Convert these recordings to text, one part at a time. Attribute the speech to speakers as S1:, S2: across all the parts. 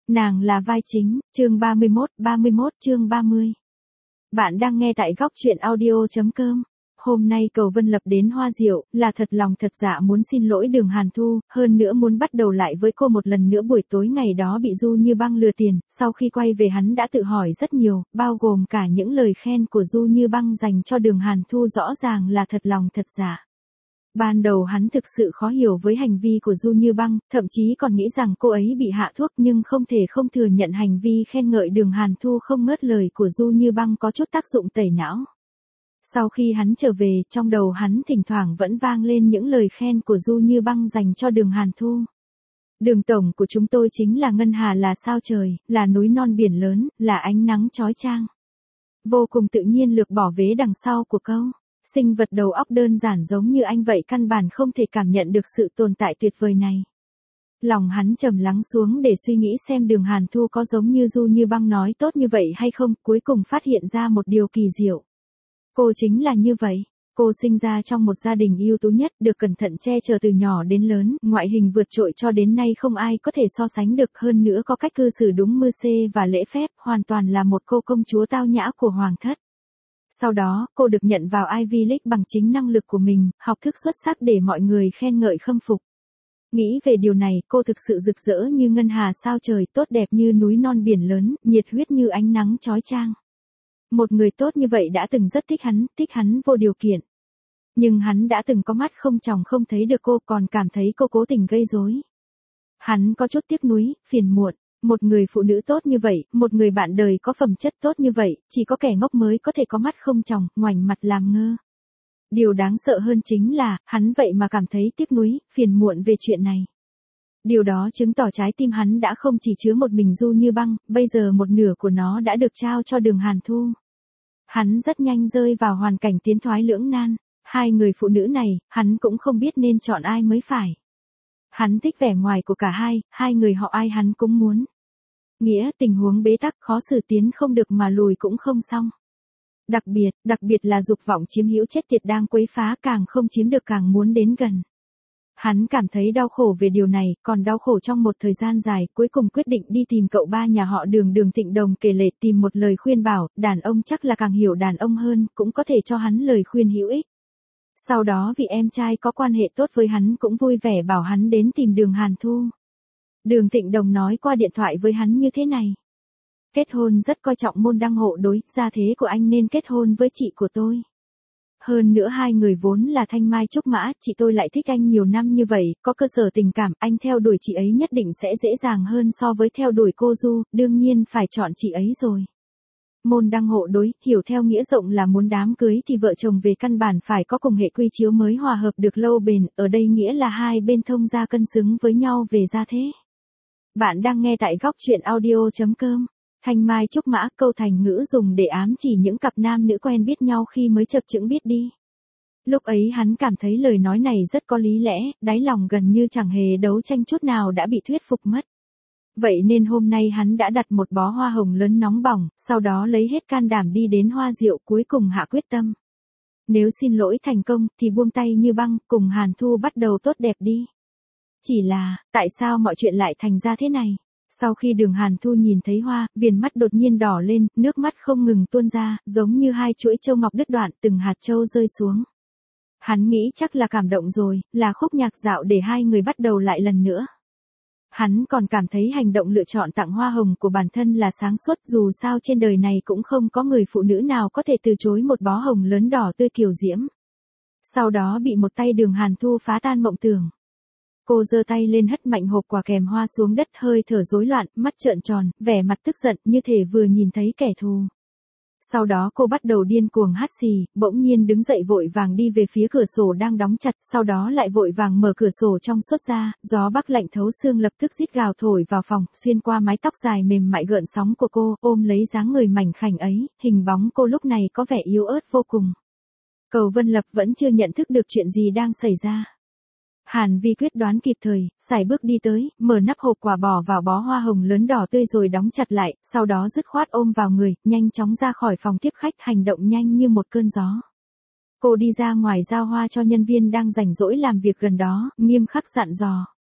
S1: Nàng là vai chính, chương 31 chương 30. Bạn đang nghe tại góc truyện audio.com. Hôm nay Cầu Vân Lập đến Hoa Diệu, là thật lòng thật dạ muốn xin lỗi Đường Hàn Thu, hơn nữa muốn bắt đầu lại với cô một lần nữa. Buổi tối ngày đó bị Du Như Băng lừa tiền, sau khi quay về hắn đã tự hỏi rất nhiều, bao gồm cả những lời khen của Du Như Băng dành cho Đường Hàn Thu rõ ràng là thật lòng thật dạ. Ban đầu hắn thực sự khó hiểu với hành vi của Du Như Băng, thậm chí còn nghĩ rằng cô ấy bị hạ thuốc, nhưng không thể không thừa nhận hành vi khen ngợi Đường Hàn Thu không ngớt lời của Du Như Băng có chút tác dụng tẩy não. Sau khi hắn trở về, trong đầu hắn thỉnh thoảng vẫn vang lên những lời khen của Du Như Băng dành cho Đường Hàn Thu. Đường tổng của chúng tôi chính là ngân hà, là sao trời, là núi non biển lớn, là ánh nắng chói chang. Vô cùng tự nhiên lược bỏ vế đằng sau của câu. Sinh vật đầu óc đơn giản giống như anh vậy căn bản không thể cảm nhận được sự tồn tại tuyệt vời này. Lòng hắn trầm lắng xuống để suy nghĩ xem Đường Hàn Thu có giống như Du Như Băng nói tốt như vậy hay không, cuối cùng phát hiện ra một điều kỳ diệu. Cô chính là như vậy. Cô sinh ra trong một gia đình ưu tú nhất, được cẩn thận che chở từ nhỏ đến lớn, ngoại hình vượt trội cho đến nay không ai có thể so sánh được, hơn nữa có cách cư xử đúng mưu xê và lễ phép, hoàn toàn là một cô công chúa tao nhã của hoàng thất. Sau đó, cô được nhận vào Ivy League bằng chính năng lực của mình, học thức xuất sắc để mọi người khen ngợi khâm phục. Nghĩ về điều này, cô thực sự rực rỡ như ngân hà sao trời, tốt đẹp như núi non biển lớn, nhiệt huyết như ánh nắng chói chang. Một người tốt như vậy đã từng rất thích hắn vô điều kiện. Nhưng hắn đã từng có mắt không tròng không thấy được cô, còn cảm thấy cô cố tình gây rối. Hắn có chút tiếc nuối, phiền muộn. Một người phụ nữ tốt như vậy, một người bạn đời có phẩm chất tốt như vậy, chỉ có kẻ ngốc mới có thể có mắt không tròng, ngoảnh mặt làm ngơ. Điều đáng sợ hơn chính là, hắn vậy mà cảm thấy tiếc nuối, phiền muộn về chuyện này. Điều đó chứng tỏ trái tim hắn đã không chỉ chứa một mình Du Như Băng, bây giờ một nửa của nó đã được trao cho Đường Hàn Thu. Hắn rất nhanh rơi vào hoàn cảnh tiến thoái lưỡng nan. Hai người phụ nữ này, hắn cũng không biết nên chọn ai mới phải. Hắn thích vẻ ngoài của cả hai người họ ai hắn cũng muốn. Nghĩa tình huống bế tắc, khó xử tiến không được mà lùi cũng không xong. Đặc biệt là dục vọng chiếm hữu chết tiệt đang quấy phá, càng không chiếm được càng muốn đến gần. Hắn cảm thấy đau khổ về điều này, còn đau khổ trong một thời gian dài, cuối cùng quyết định đi tìm cậu ba nhà họ Đường Thịnh Đồng kể lể, tìm một lời khuyên bảo, đàn ông chắc là càng hiểu đàn ông hơn, cũng có thể cho hắn lời khuyên hữu ích. Sau đó vì em trai có quan hệ tốt với hắn cũng vui vẻ bảo hắn đến tìm Đường Hàn Thu. Đường Thịnh Đồng nói qua điện thoại với hắn như thế này. Kết hôn rất coi trọng môn đăng hộ đối, gia thế của anh nên kết hôn với chị của tôi. Hơn nữa hai người vốn là thanh mai trúc mã, chị tôi lại thích anh nhiều năm như vậy, có cơ sở tình cảm, anh theo đuổi chị ấy nhất định sẽ dễ dàng hơn so với theo đuổi cô Du, đương nhiên phải chọn chị ấy rồi. Môn đăng hộ đối, hiểu theo nghĩa rộng là muốn đám cưới thì vợ chồng về căn bản phải có cùng hệ quy chiếu mới hòa hợp được lâu bền, ở đây nghĩa là hai bên thông gia cân xứng với nhau về gia thế. Bạn đang nghe tại góc truyện audio.com. Thanh mai trúc mã, câu thành ngữ dùng để ám chỉ những cặp nam nữ quen biết nhau khi mới chập chững biết đi. Lúc ấy hắn cảm thấy lời nói này rất có lý lẽ, đáy lòng gần như chẳng hề đấu tranh chút nào đã bị thuyết phục mất. Vậy nên hôm nay hắn đã đặt một bó hoa hồng lớn nóng bỏng, sau đó lấy hết can đảm đi đến Hoa Diệu, cuối cùng hạ quyết tâm. Nếu xin lỗi thành công, thì buông tay Như Băng, cùng Hàn Thu bắt đầu tốt đẹp đi. Chỉ là, tại sao mọi chuyện lại thành ra thế này? Sau khi Đường Hàn Thu nhìn thấy hoa, viền mắt đột nhiên đỏ lên, nước mắt không ngừng tuôn ra, giống như hai chuỗi châu ngọc đứt đoạn, từng hạt châu rơi xuống. Hắn nghĩ chắc là cảm động rồi, là khúc nhạc dạo để hai người bắt đầu lại lần nữa. Hắn còn cảm thấy hành động lựa chọn tặng hoa hồng của bản thân là sáng suốt, dù sao trên đời này cũng không có người phụ nữ nào có thể từ chối một bó hồng lớn đỏ tươi kiều diễm. Sau đó bị một tay Đường Hàn Thu phá tan mộng tưởng. Cô giơ tay lên hất mạnh hộp quà kèm hoa xuống đất, hơi thở rối loạn, mắt trợn tròn, vẻ mặt tức giận, như thể vừa nhìn thấy kẻ thù. Sau đó cô bắt đầu điên cuồng hắt xì, bỗng nhiên đứng dậy vội vàng đi về phía cửa sổ đang đóng chặt, sau đó lại vội vàng mở cửa sổ trong suốt ra, gió bắc lạnh thấu xương lập tức rít gào thổi vào phòng, xuyên qua mái tóc dài mềm mại gợn sóng của cô, ôm lấy dáng người mảnh khảnh ấy, hình bóng cô lúc này có vẻ yếu ớt vô cùng. Cầu Vân Lập vẫn chưa nhận thức được chuyện gì đang xảy ra. Hàn Vi quyết đoán kịp thời, sải bước đi tới, mở nắp hộp quà bỏ vào bó hoa hồng lớn đỏ tươi rồi đóng chặt lại, sau đó dứt khoát ôm vào người, nhanh chóng ra khỏi phòng tiếp khách, hành động nhanh như một cơn gió. Cô đi ra ngoài giao hoa cho nhân viên đang rảnh rỗi làm việc gần đó, nghiêm khắc dặn dò.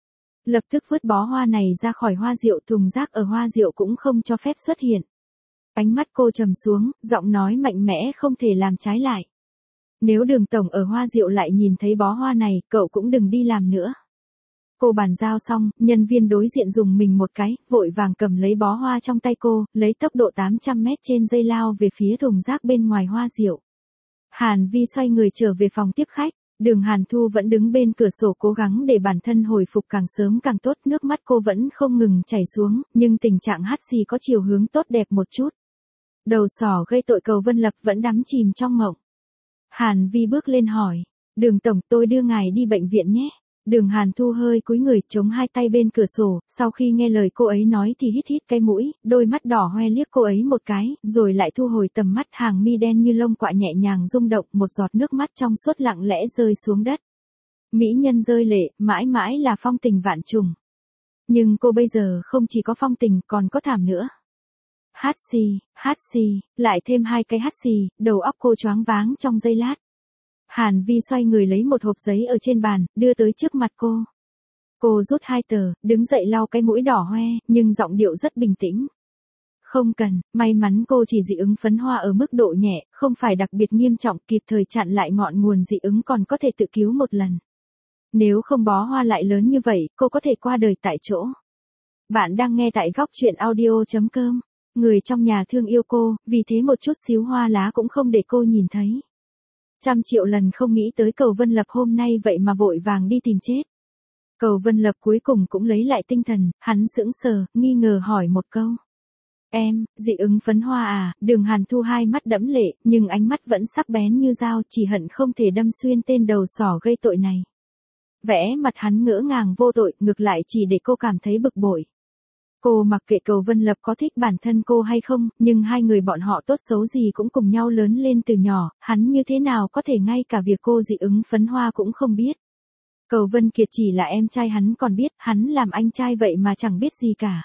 S1: Lập tức vứt bó hoa này ra khỏi hoa rượu, thùng rác ở hoa rượu cũng không cho phép xuất hiện. Ánh mắt cô trầm xuống, giọng nói mạnh mẽ không thể làm trái lại. Nếu Đường tổng ở hoa rượu lại nhìn thấy bó hoa này, cậu cũng đừng đi làm nữa. Cô bàn giao xong, nhân viên đối diện dùng mình một cái, vội vàng cầm lấy bó hoa trong tay cô, lấy tốc độ 800 mét trên giây lao về phía thùng rác bên ngoài hoa rượu. Hàn Vi xoay người trở về phòng tiếp khách, Đường Hàn Thu vẫn đứng bên cửa sổ cố gắng để bản thân hồi phục càng sớm càng tốt, nước mắt cô vẫn không ngừng chảy xuống, nhưng tình trạng hắt xì có chiều hướng tốt đẹp một chút. Đầu sỏ gây tội Cầu Vân Lập vẫn đắm chìm trong mộng. Hàn Vi bước lên hỏi, Đường tổng, tôi đưa ngài đi bệnh viện nhé. Đường Hàn Thu hơi cúi người chống hai tay bên cửa sổ, sau khi nghe lời cô ấy nói thì hít hít cái mũi, đôi mắt đỏ hoe liếc cô ấy một cái, rồi lại thu hồi tầm mắt, hàng mi đen như lông quạ nhẹ nhàng rung động, một giọt nước mắt trong suốt lặng lẽ rơi xuống đất. Mỹ nhân rơi lệ, mãi mãi là phong tình vạn trùng. Nhưng cô bây giờ không chỉ có phong tình, còn có thảm nữa. Hát xì, lại thêm hai cái hát xì, đầu óc cô choáng váng trong giây lát. Hàn Vi xoay người lấy một hộp giấy ở trên bàn, đưa tới trước mặt cô. Cô rút hai tờ, đứng dậy lau cái mũi đỏ hoe, nhưng giọng điệu rất bình tĩnh. Không cần, may mắn cô chỉ dị ứng phấn hoa ở mức độ nhẹ, không phải đặc biệt nghiêm trọng, kịp thời chặn lại ngọn nguồn dị ứng còn có thể tự cứu một lần. Nếu không bó hoa lại lớn như vậy, cô có thể qua đời tại chỗ. Bạn đang nghe tại góc truyện audio.com. Người trong nhà thương yêu cô, vì thế một chút xíu hoa lá cũng không để cô nhìn thấy. 100 triệu lần không nghĩ tới Cầu Vân Lập hôm nay vậy mà vội vàng đi tìm chết. Cầu Vân Lập cuối cùng cũng lấy lại tinh thần, hắn sững sờ, nghi ngờ hỏi một câu. Em, dị ứng phấn hoa à? Đường Hàn Thu hai mắt đẫm lệ, nhưng ánh mắt vẫn sắc bén như dao, chỉ hận không thể đâm xuyên tên đầu sỏ gây tội này. Vẽ mặt hắn ngỡ ngàng vô tội, ngược lại chỉ để cô cảm thấy bực bội. Cô mặc kệ Cầu Vân Lập có thích bản thân cô hay không, nhưng hai người bọn họ tốt xấu gì cũng cùng nhau lớn lên từ nhỏ, hắn như thế nào có thể ngay cả việc cô dị ứng phấn hoa cũng không biết. Cầu Vân Kiệt chỉ là em trai hắn còn biết, hắn làm anh trai vậy mà chẳng biết gì cả.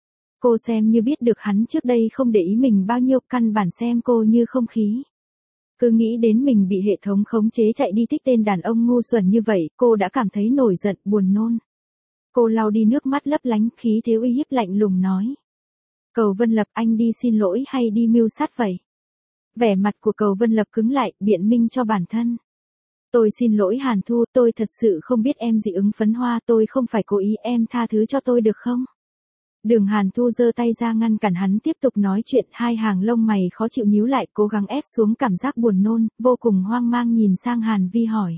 S1: Cô xem như biết được hắn trước đây không để ý mình bao nhiêu, căn bản xem cô như không khí. Cứ nghĩ đến mình bị hệ thống khống chế chạy đi thích tên đàn ông ngu xuẩn như vậy, cô đã cảm thấy nổi giận, buồn nôn. Cô lau đi nước mắt lấp lánh, khí thế uy hiếp lạnh lùng nói. Cầu Vân Lập, anh đi xin lỗi hay đi mưu sát vậy? Vẻ mặt của Cầu Vân Lập cứng lại, biện minh cho bản thân. Tôi xin lỗi Hàn Thu, tôi thật sự không biết em dị ứng phấn hoa, tôi không phải cố ý, em tha thứ cho tôi được không? Đường Hàn Thu giơ tay ra ngăn cản hắn tiếp tục nói chuyện, hai hàng lông mày khó chịu nhíu lại, cố gắng ép xuống cảm giác buồn nôn, vô cùng hoang mang nhìn sang Hàn Vi hỏi.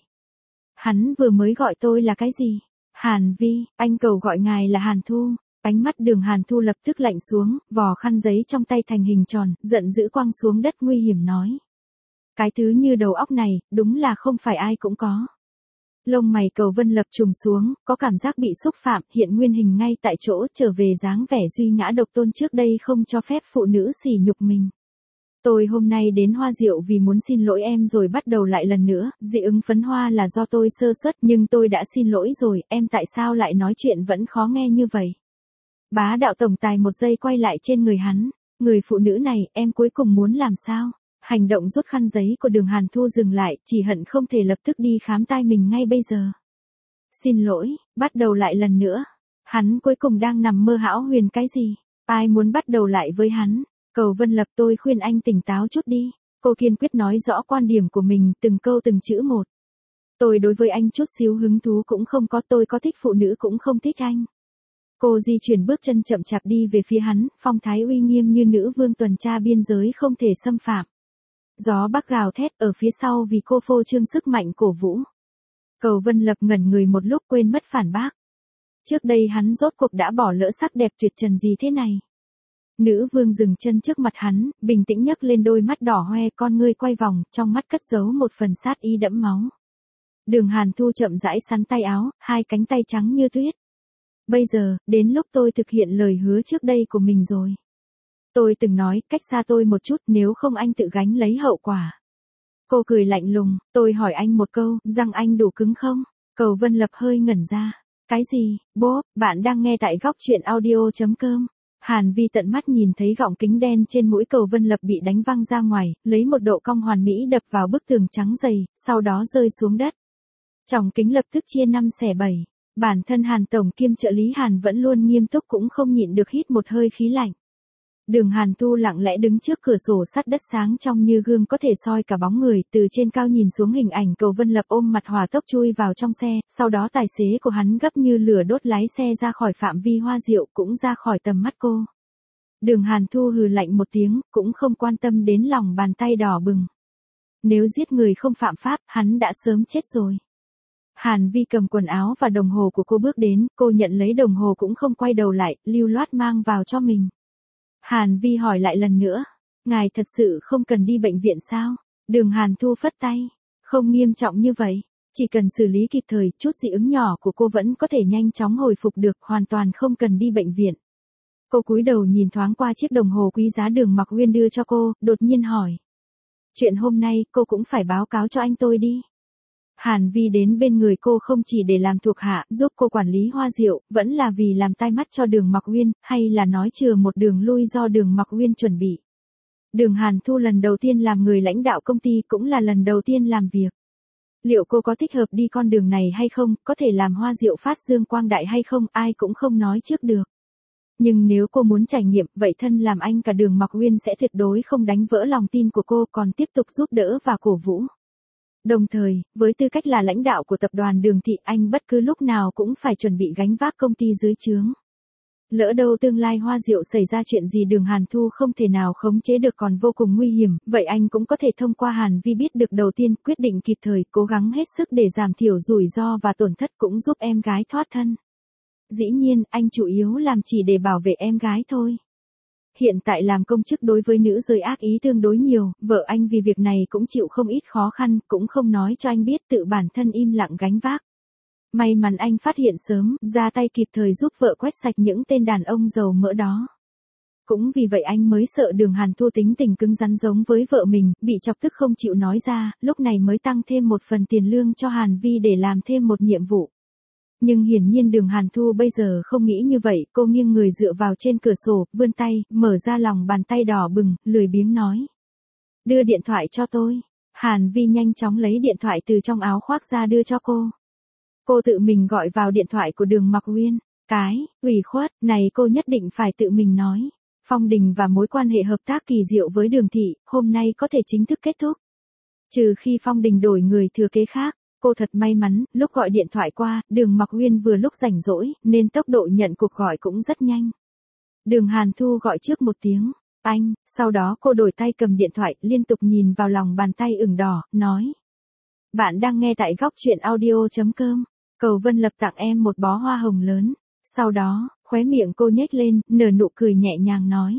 S1: Hắn vừa mới gọi tôi là cái gì? Hàn Vi, anh Cầu gọi ngài là Hàn Thu. Ánh mắt Đường Hàn Thu lập tức lạnh xuống, vò khăn giấy trong tay thành hình tròn, giận dữ quăng xuống đất nguy hiểm nói. Cái thứ như đầu óc này, đúng là không phải ai cũng có. Lông mày Cầu Vân Lập trùng xuống, có cảm giác bị xúc phạm, hiện nguyên hình ngay tại chỗ, trở về dáng vẻ duy ngã độc tôn trước đây không cho phép phụ nữ sỉ nhục mình. Tôi hôm nay đến Hoa Diệu vì muốn xin lỗi em rồi bắt đầu lại lần nữa, dị ứng phấn hoa là do tôi sơ suất, nhưng tôi đã xin lỗi rồi, em tại sao lại nói chuyện vẫn khó nghe như vậy? Bá đạo tổng tài một giây quay lại trên người hắn, người phụ nữ này, em cuối cùng muốn làm sao? Hành động rút khăn giấy của Đường Hàn Thu dừng lại, chỉ hận không thể lập tức đi khám tai mình ngay bây giờ. Xin lỗi, bắt đầu lại lần nữa. Hắn cuối cùng đang nằm mơ hão huyền cái gì? Ai muốn bắt đầu lại với hắn? Cầu Vân Lập, tôi khuyên anh tỉnh táo chút đi. Cô kiên quyết nói rõ quan điểm của mình, từng câu từng chữ một. Tôi đối với anh chút xíu hứng thú cũng không có, tôi có thích phụ nữ cũng không thích anh. Cô di chuyển bước chân chậm chạp đi về phía hắn, phong thái uy nghiêm như nữ vương tuần tra biên giới không thể xâm phạm. Gió bắc gào thét ở phía sau vì cô phô trương sức mạnh cổ vũ. Cầu Vân Lập ngẩn người một lúc quên mất phản bác. Trước đây hắn rốt cuộc đã bỏ lỡ sắc đẹp tuyệt trần gì thế này. Nữ vương dừng chân trước mặt hắn, bình tĩnh nhấc lên đôi mắt đỏ hoe, con ngươi quay vòng, trong mắt cất giấu một phần sát ý đẫm máu. Đường Hàn Thu chậm rãi sắn tay áo, hai cánh tay trắng như tuyết. Bây giờ, đến lúc tôi thực hiện lời hứa trước đây của mình rồi. Tôi từng nói, cách xa tôi một chút, nếu không anh tự gánh lấy hậu quả. Cô cười lạnh lùng, tôi hỏi anh một câu, răng anh đủ cứng không? Cầu Vân Lập hơi ngẩn ra. Cái gì, bố, bạn đang nghe tại góc truyện audio.com. Hàn Vi tận mắt nhìn thấy gọng kính đen trên mũi Cầu Vân Lập bị đánh văng ra ngoài, lấy một độ cong hoàn mỹ đập vào bức tường trắng dày, sau đó rơi xuống đất. Tròng kính lập tức chia 5 xẻ 7. Bản thân Hàn Tổng kiêm trợ lý Hàn vẫn luôn nghiêm túc cũng không nhịn được hít một hơi khí lạnh. Đường Hàn Thu lặng lẽ đứng trước cửa sổ sắt đất sáng trong như gương có thể soi cả bóng người, từ trên cao nhìn xuống hình ảnh Cầu Vân Lập ôm mặt hỏa tốc chui vào trong xe, sau đó tài xế của hắn gấp như lửa đốt lái xe ra khỏi phạm vi Hoa Diệu, cũng ra khỏi tầm mắt cô. Đường Hàn Thu hừ lạnh một tiếng, cũng không quan tâm đến lòng bàn tay đỏ bừng. Nếu giết người không phạm pháp, hắn đã sớm chết rồi. Hàn Vi cầm quần áo và đồng hồ của cô bước đến, cô nhận lấy đồng hồ cũng không quay đầu lại, lưu loát mang vào cho mình. Hàn Vi hỏi lại lần nữa, ngài thật sự không cần đi bệnh viện sao? Đường Hàn Thu phất tay, không nghiêm trọng như vậy, chỉ cần xử lý kịp thời, chút dị ứng nhỏ của cô vẫn có thể nhanh chóng hồi phục được, hoàn toàn không cần đi bệnh viện. Cô cúi đầu nhìn thoáng qua chiếc đồng hồ quý giá Đường Mặc Uyên đưa cho cô, đột nhiên hỏi. Chuyện hôm nay cô cũng phải báo cáo cho anh tôi đi. Hàn Vi đến bên người cô không chỉ để làm thuộc hạ, giúp cô quản lý Hoa Diệu, vẫn là vì làm tai mắt cho Đường Mặc Uyên, hay là nói chừa một đường lui do Đường Mặc Uyên chuẩn bị. Đường Hàn Thu lần đầu tiên làm người lãnh đạo công ty, cũng là lần đầu tiên làm việc. Liệu cô có thích hợp đi con đường này hay không, có thể làm Hoa Diệu phát dương quang đại hay không, ai cũng không nói trước được. Nhưng nếu cô muốn trải nghiệm, vậy thân làm anh cả Đường Mặc Uyên sẽ tuyệt đối không đánh vỡ lòng tin của cô, còn tiếp tục giúp đỡ và cổ vũ. Đồng thời, với tư cách là lãnh đạo của tập đoàn Đường Thị, anh bất cứ lúc nào cũng phải chuẩn bị gánh vác công ty dưới trướng. Lỡ đâu tương lai Hoa Diệu xảy ra chuyện gì Đường Hàn Thu không thể nào khống chế được còn vô cùng nguy hiểm, vậy anh cũng có thể thông qua Hàn Vi biết được đầu tiên, quyết định kịp thời, cố gắng hết sức để giảm thiểu rủi ro và tổn thất, cũng giúp em gái thoát thân. Dĩ nhiên, anh chủ yếu làm chỉ để bảo vệ em gái thôi. Hiện tại làm công chức đối với nữ giới ác ý tương đối nhiều, vợ anh vì việc này cũng chịu không ít khó khăn, cũng không nói cho anh biết, tự bản thân im lặng gánh vác. May mắn anh phát hiện sớm, ra tay kịp thời giúp vợ quét sạch những tên đàn ông dầu mỡ đó. Cũng vì vậy anh mới sợ Đường Hàn Thu tính tình cứng rắn giống với vợ mình, bị chọc tức không chịu nói ra, lúc này mới tăng thêm một phần tiền lương cho Hàn Vi để làm thêm một nhiệm vụ. Nhưng hiển nhiên Đường Hàn Thu bây giờ không nghĩ như vậy, cô nghiêng người dựa vào trên cửa sổ, vươn tay, mở ra lòng bàn tay đỏ bừng, lười biếng nói. Đưa điện thoại cho tôi. Hàn Vi nhanh chóng lấy điện thoại từ trong áo khoác ra đưa cho cô. Cô tự mình gọi vào điện thoại của Đường Mặc Uyên. Ủy khuất, này cô nhất định phải tự mình nói. Phong Đình và mối quan hệ hợp tác kỳ diệu với Đường Thị, hôm nay có thể chính thức kết thúc. Trừ khi Phong Đình đổi người thừa kế khác. Cô thật may mắn, lúc gọi điện thoại qua, Đường Mặc Uyên vừa lúc rảnh rỗi, nên tốc độ nhận cuộc gọi cũng rất nhanh. Đường Hàn Thu gọi trước một tiếng, anh, sau đó cô đổi tay cầm điện thoại, liên tục nhìn vào lòng bàn tay ửng đỏ, nói. Bạn đang nghe tại góc truyện audio.com, Cầu Vân Lập tặng em một bó hoa hồng lớn. Sau đó, khóe miệng cô nhếch lên, nở nụ cười nhẹ nhàng nói.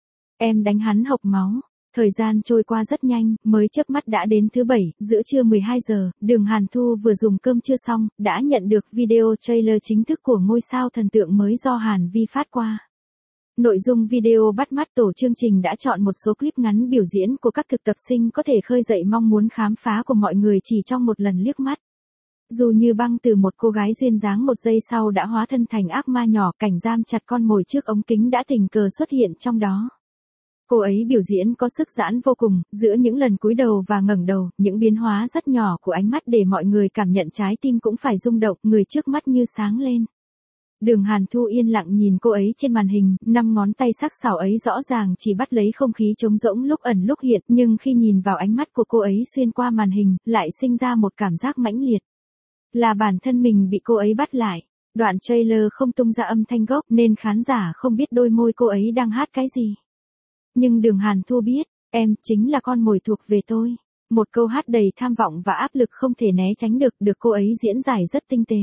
S1: Em đánh hắn hộc máu. Thời gian trôi qua rất nhanh, mới chớp mắt đã đến thứ Bảy, giữa trưa 12 giờ, Đường Hàn Thu vừa dùng cơm trưa xong, đã nhận được video trailer chính thức của ngôi sao thần tượng mới do Hàn Vi phát qua. Nội dung video bắt mắt, tổ chương trình đã chọn một số clip ngắn biểu diễn của các thực tập sinh có thể khơi dậy mong muốn khám phá của mọi người chỉ trong một lần liếc mắt. Dù như băng từ một cô gái duyên dáng một giây sau đã hóa thân thành ác ma nhỏ, cảnh giam chặt con mồi trước ống kính đã tình cờ xuất hiện trong đó. Cô ấy biểu diễn có sức giãn vô cùng, giữa những lần cúi đầu và ngẩng đầu, những biến hóa rất nhỏ của ánh mắt để mọi người cảm nhận trái tim cũng phải rung động, người trước mắt như sáng lên. Đường Hàn Thu yên lặng nhìn cô ấy trên màn hình, 5 ngón tay sắc sảo ấy rõ ràng chỉ bắt lấy không khí trống rỗng lúc ẩn lúc hiện, nhưng khi nhìn vào ánh mắt của cô ấy xuyên qua màn hình, lại sinh ra một cảm giác mãnh liệt. Là bản thân mình bị cô ấy bắt lại. Đoạn trailer không tung ra âm thanh gốc nên khán giả không biết đôi môi cô ấy đang hát cái gì. Nhưng Đường Hàn Thu biết, em chính là con mồi thuộc về tôi. Một câu hát đầy tham vọng và áp lực không thể né tránh được cô ấy diễn giải rất tinh tế.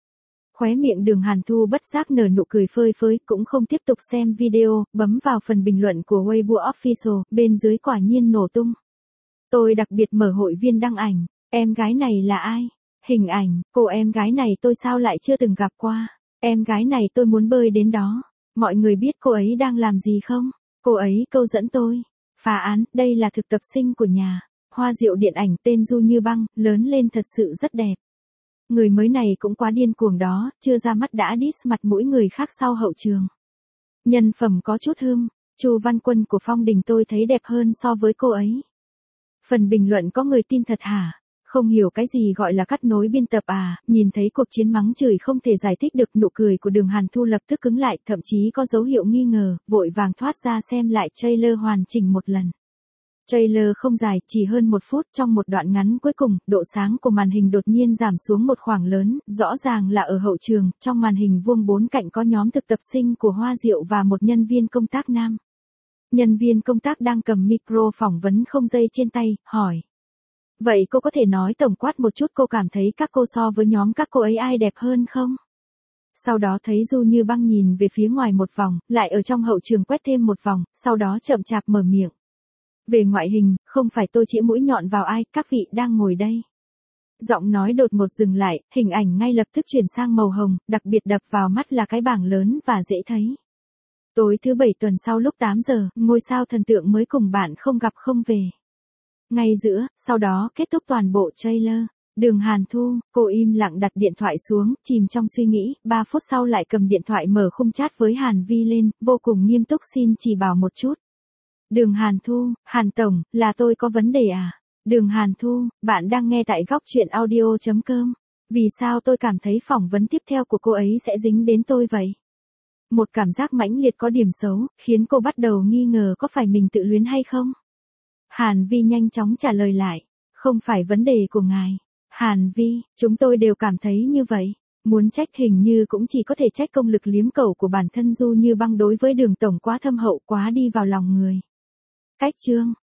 S1: Khóe miệng Đường Hàn Thu bất giác nở nụ cười phơi phới, cũng không tiếp tục xem video, bấm vào phần bình luận của Weibo Official, bên dưới quả nhiên nổ tung. Tôi đặc biệt mở hội viên đăng ảnh, em gái này là ai? Hình ảnh, cô em gái này tôi sao lại chưa từng gặp qua? Em gái này tôi muốn bơi đến đó. Mọi người biết cô ấy đang làm gì không? Cô ấy câu dẫn tôi. Phá án, đây là thực tập sinh của nhà Hoa Diệu điện ảnh, tên Du Như Băng, lớn lên thật sự rất đẹp. Người mới này cũng quá điên cuồng đó, chưa ra mắt đã diss mặt mũi người khác sau hậu trường. Nhân phẩm có chút hưm, Chu Văn Quân của Phong Đình tôi thấy đẹp hơn so với cô ấy. Phần bình luận có người tin thật hả? Không hiểu cái gì gọi là cắt nối biên tập à, nhìn thấy cuộc chiến mắng chửi không thể giải thích được, nụ cười của Đường Hàn Thu lập tức cứng lại, thậm chí có dấu hiệu nghi ngờ, vội vàng thoát ra xem lại trailer hoàn chỉnh một lần. Trailer không dài, chỉ hơn 1 phút, trong một đoạn ngắn cuối cùng, độ sáng của màn hình đột nhiên giảm xuống một khoảng lớn, rõ ràng là ở hậu trường, trong màn hình vuông 4 cạnh có nhóm thực tập sinh của Hoa Diệu và một nhân viên công tác nam. Nhân viên công tác đang cầm micro phỏng vấn không dây trên tay, hỏi. Vậy cô có thể nói tổng quát một chút cô cảm thấy các cô so với nhóm các cô ấy ai đẹp hơn không? Sau đó thấy Du Như Băng nhìn về phía ngoài một vòng, lại ở trong hậu trường quét thêm một vòng, sau đó chậm chạp mở miệng. Về ngoại hình, không phải tôi chĩa mũi nhọn vào ai, các vị đang ngồi đây. Giọng nói đột ngột dừng lại, hình ảnh ngay lập tức chuyển sang màu hồng, đặc biệt đập vào mắt là cái bảng lớn và dễ thấy. Tối thứ 7 tuần sau lúc 8 giờ, ngôi sao thần tượng mới cùng bạn không gặp không về. Ngay giữa, sau đó kết thúc toàn bộ trailer. Đường Hàn Thu, cô im lặng đặt điện thoại xuống, chìm trong suy nghĩ, 3 phút sau lại cầm điện thoại mở khung chat với Hàn Vi lên, vô cùng nghiêm túc xin chỉ bảo một chút. Đường Hàn Thu, Hàn Tổng, là tôi có vấn đề à? Đường Hàn Thu, bạn đang nghe tại góc chuyện audio.com. Vì sao tôi cảm thấy phỏng vấn tiếp theo của cô ấy sẽ dính đến tôi vậy? Một cảm giác mãnh liệt có điểm xấu, khiến cô bắt đầu nghi ngờ có phải mình tự luyến hay không? Hàn Vi nhanh chóng trả lời lại. Không phải vấn đề của ngài. Hàn Vi, chúng tôi đều cảm thấy như vậy. Muốn trách hình như cũng chỉ có thể trách công lực liếm cầu của bản thân Du Như Băng đối với Đường Tổng quá thâm hậu, quá đi vào lòng người. Cách chương